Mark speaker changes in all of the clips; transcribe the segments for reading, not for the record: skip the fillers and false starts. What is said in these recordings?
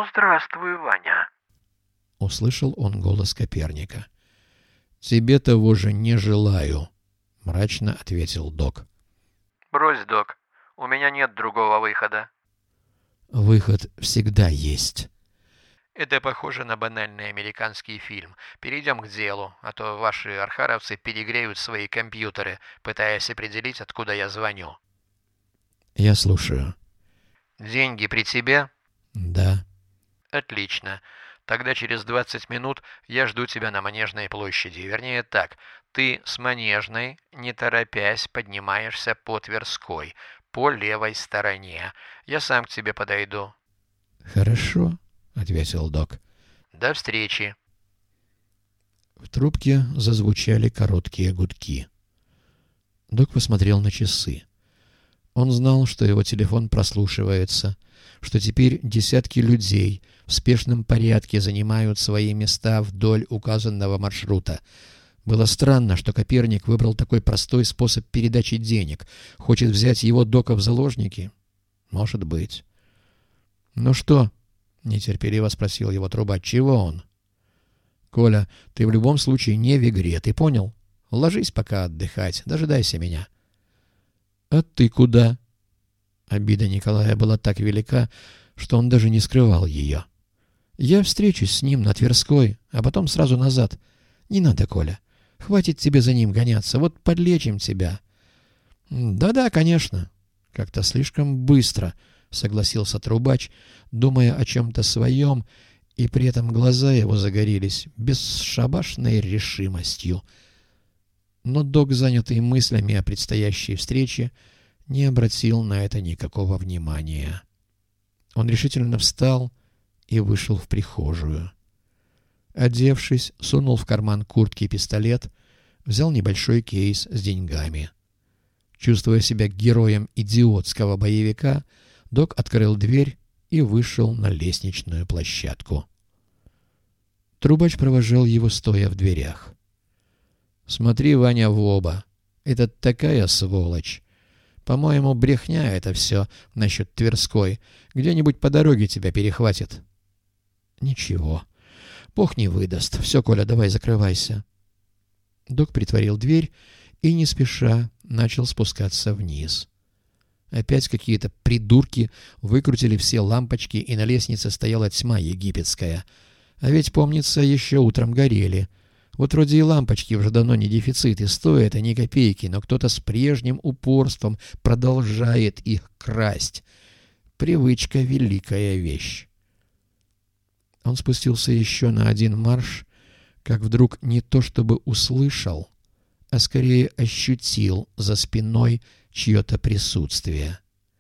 Speaker 1: «Ну, здравствуй, Ваня»,
Speaker 2: — услышал он голос Коперника. «Тебе того же не желаю», — мрачно ответил док.
Speaker 1: «Брось, док, у меня нет другого выхода».
Speaker 2: «Выход всегда есть».
Speaker 1: «Это похоже на банальный американский фильм. Перейдем к делу, а то ваши архаровцы перегреют свои компьютеры, пытаясь определить, откуда я звоню».
Speaker 2: «Я слушаю».
Speaker 1: «Деньги при тебе?»
Speaker 2: «Да».
Speaker 1: «Отлично. Тогда через 20 минут я жду тебя на Манежной площади. Вернее так, ты с Манежной, не торопясь, поднимаешься по Тверской, по левой стороне. Я сам к тебе подойду».
Speaker 2: «Хорошо», — ответил док.
Speaker 1: «До встречи».
Speaker 2: В трубке зазвучали короткие гудки. Док посмотрел на часы. Он знал, что его телефон прослушивается, что теперь десятки людей в спешном порядке занимают свои места вдоль указанного маршрута. Было странно, что Коперник выбрал такой простой способ передачи денег. Хочет взять его Дока в заложники? Может быть. «Ну что?» — нетерпеливо спросил его трубач. «Чего он?» «Коля, ты в любом случае не в игре, ты понял? Ложись пока отдыхать, дожидайся меня». «А ты куда?» Обида Николая была так велика, что он даже не скрывал ее. «Я встречусь с ним на Тверской, а потом сразу назад. Не надо, Коля. Хватит тебе за ним гоняться. Вот подлечим тебя». «Да-да, конечно. Как-то слишком быстро», — согласился трубач, думая о чем-то своем, и при этом глаза его загорелись бесшабашной решимостью. Но док, занятый мыслями о предстоящей встрече, не обратил на это никакого внимания. Он решительно встал и вышел в прихожую. Одевшись, сунул в карман куртки пистолет, взял небольшой кейс с деньгами. Чувствуя себя героем идиотского боевика, док открыл дверь и вышел на лестничную площадку. Трубач провожал его, стоя в дверях. «Смотри, Ваня, в оба. Это такая сволочь. По-моему, брехня это все насчет Тверской. Где-нибудь по дороге тебя перехватит». «Ничего. Бог не выдаст. Все, Коля, давай закрывайся». Док притворил дверь и не спеша начал спускаться вниз. Опять какие-то придурки выкрутили все лампочки, и на лестнице стояла тьма египетская. А ведь, помнится, еще утром горели. Вот вроде и лампочки уже давно не дефицит, и стоят они копейки, но кто-то с прежним упорством продолжает их красть. Привычка — великая вещь. Он спустился еще на один марш, как вдруг не то чтобы услышал, а скорее ощутил за спиной чье-то присутствие.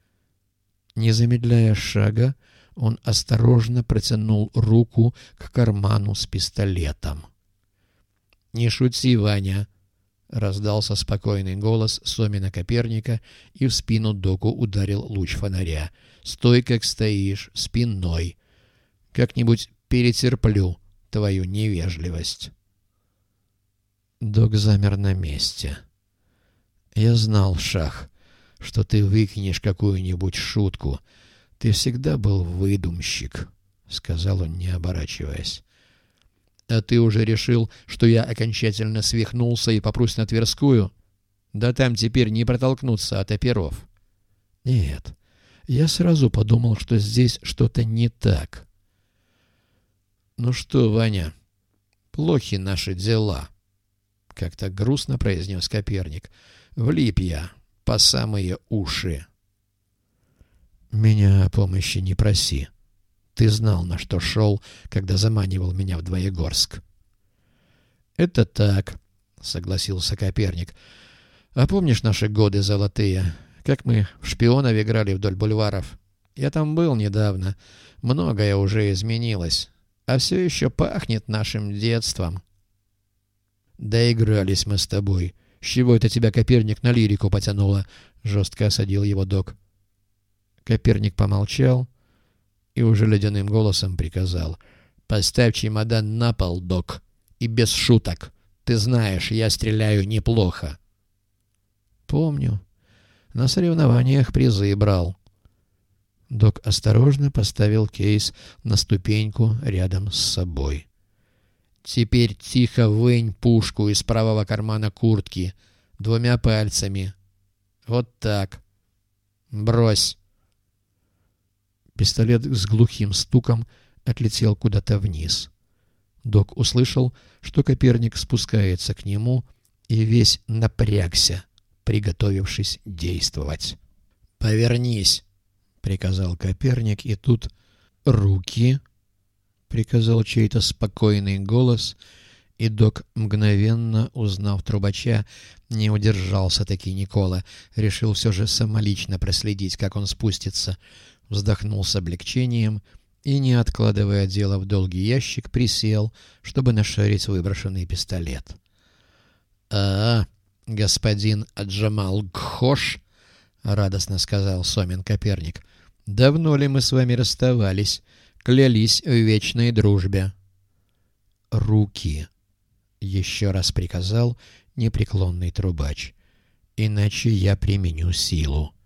Speaker 2: Не замедляя шага, он осторожно протянул руку к карману с пистолетом. «Не шути, Ваня!» — раздался спокойный голос Сомина Коперника, и в спину доку ударил луч фонаря. «Стой, как стоишь, спиной. Как-нибудь перетерплю твою невежливость». Док замер на месте. «Я знал, Шах, что ты выкинешь какую-нибудь шутку. Ты всегда был выдумщик», — сказал он, не оборачиваясь. «А ты уже решил, что я окончательно свихнулся и попрусь на Тверскую? Да там теперь не протолкнуться от оперов». «Нет, я сразу подумал, что здесь что-то не так». «Ну что, Ваня, плохи наши дела», — как-то грустно произнес Коперник. «Влип я по самые уши». «Меня о помощи не проси. Ты знал, на что шел, когда заманивал меня в Двоегорск». «Это так», — согласился Коперник. «А помнишь наши годы золотые, как мы в шпионов играли вдоль бульваров? Я там был недавно. Многое уже изменилось, а все еще пахнет нашим детством». «Доигрались мы с тобой. С чего это тебя, Коперник, на лирику потянуло?» — жестко осадил его док. Коперник помолчал и уже ледяным голосом приказал: «Поставь чемодан на пол, док, и без шуток. Ты знаешь, я стреляю неплохо». «Помню. На соревнованиях призы брал». Док осторожно поставил кейс на ступеньку рядом с собой. «Теперь тихо вынь пушку из правого кармана куртки 2 пальцами. Вот так. Брось». Пистолет с глухим стуком отлетел куда-то вниз. Док услышал, что Коперник спускается к нему, и весь напрягся, приготовившись действовать. «Повернись», — приказал Коперник, и тут «руки», — приказал чей-то спокойный голос, и док, мгновенно узнав трубача, не удержался-таки Никола, решил все же самолично проследить, как он спустится, вздохнул с облегчением и, не откладывая дело в долгий ящик, присел, чтобы нашарить выброшенный пистолет. Господин Аджамал Гхош», — радостно сказал Сомин Коперник, — «давно ли мы с вами расставались, клялись в вечной дружбе?» «Руки», — еще раз приказал непреклонный трубач, — «иначе я применю силу».